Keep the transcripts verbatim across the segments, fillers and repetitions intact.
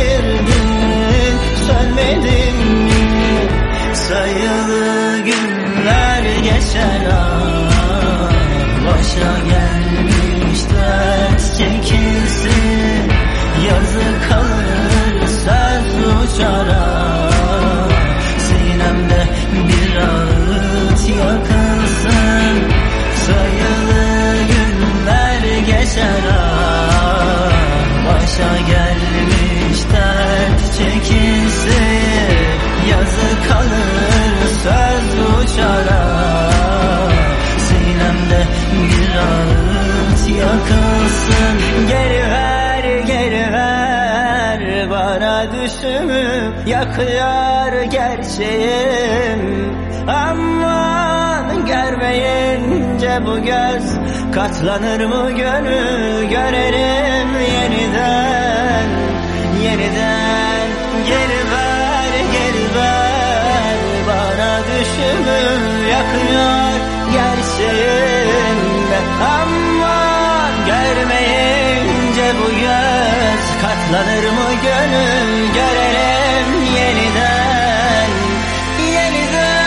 bitirdin, sönmedin mi? Sayılı günler geçer ah, başa gelmiş dert çekilsin. Yazı kalır söz uçar ah, sinemde bir ağıt yakılsın. Sayılı günler geçer ah, başa gelmiş dert çekilsin. Yazı kalır söz uçar ah, sinemde bir ağıt yakılsın. Geri ver, geri ver bana düşümü, yakıyor gerçeğim. Aman görmeyince bu göz, katlanır mı gönül, görelim yeniden. Yeniden geri ver, geri ver bana düşümü, yakıyor gerçeğim. Aman görmeyince bu göz, katlanır mı gönül, görelim yeniden. Yeniden.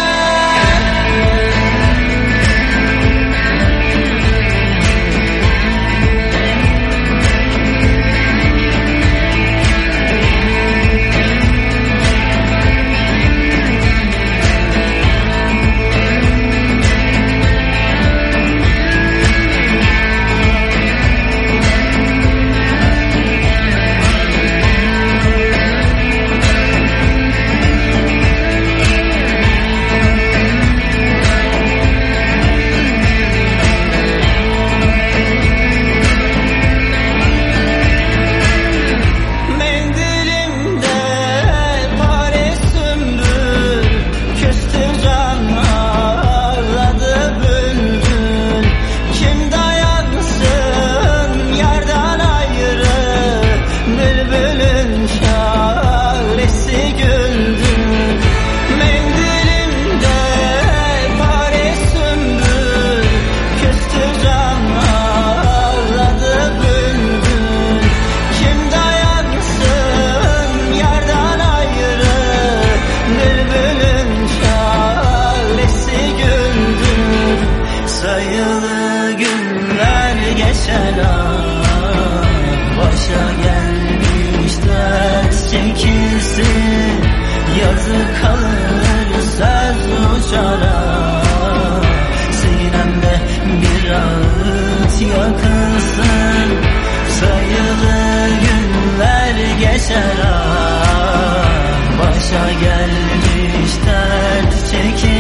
Sayılı günler geçer ah, başa gelmiş dert çekilsin. Yazı kalır söz uçar ah, sinemde bir ağıt yakılsın. Sayılı günler geçer ah, başa gelmiş dert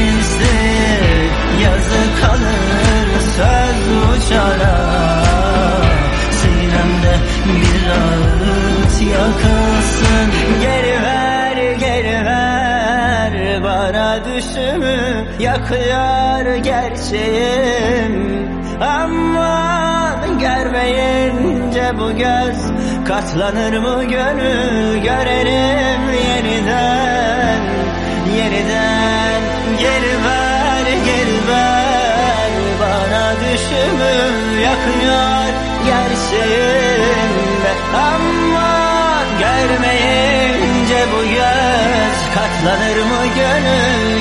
çekilsin. Yazı kalır söz uçar ah, sinemde bir ağıt yakılsın. Geri ver, geri ver bana düşümü, yakıyor gerçeğim. Aman görmeyince bu göz, katlanır mı gönül, görelim yeniden. Yeniden geri ver, geri ver bana düşümü, yakıyor gerçeğim. Aman görmeyince bu göz, katlanır mı gönül,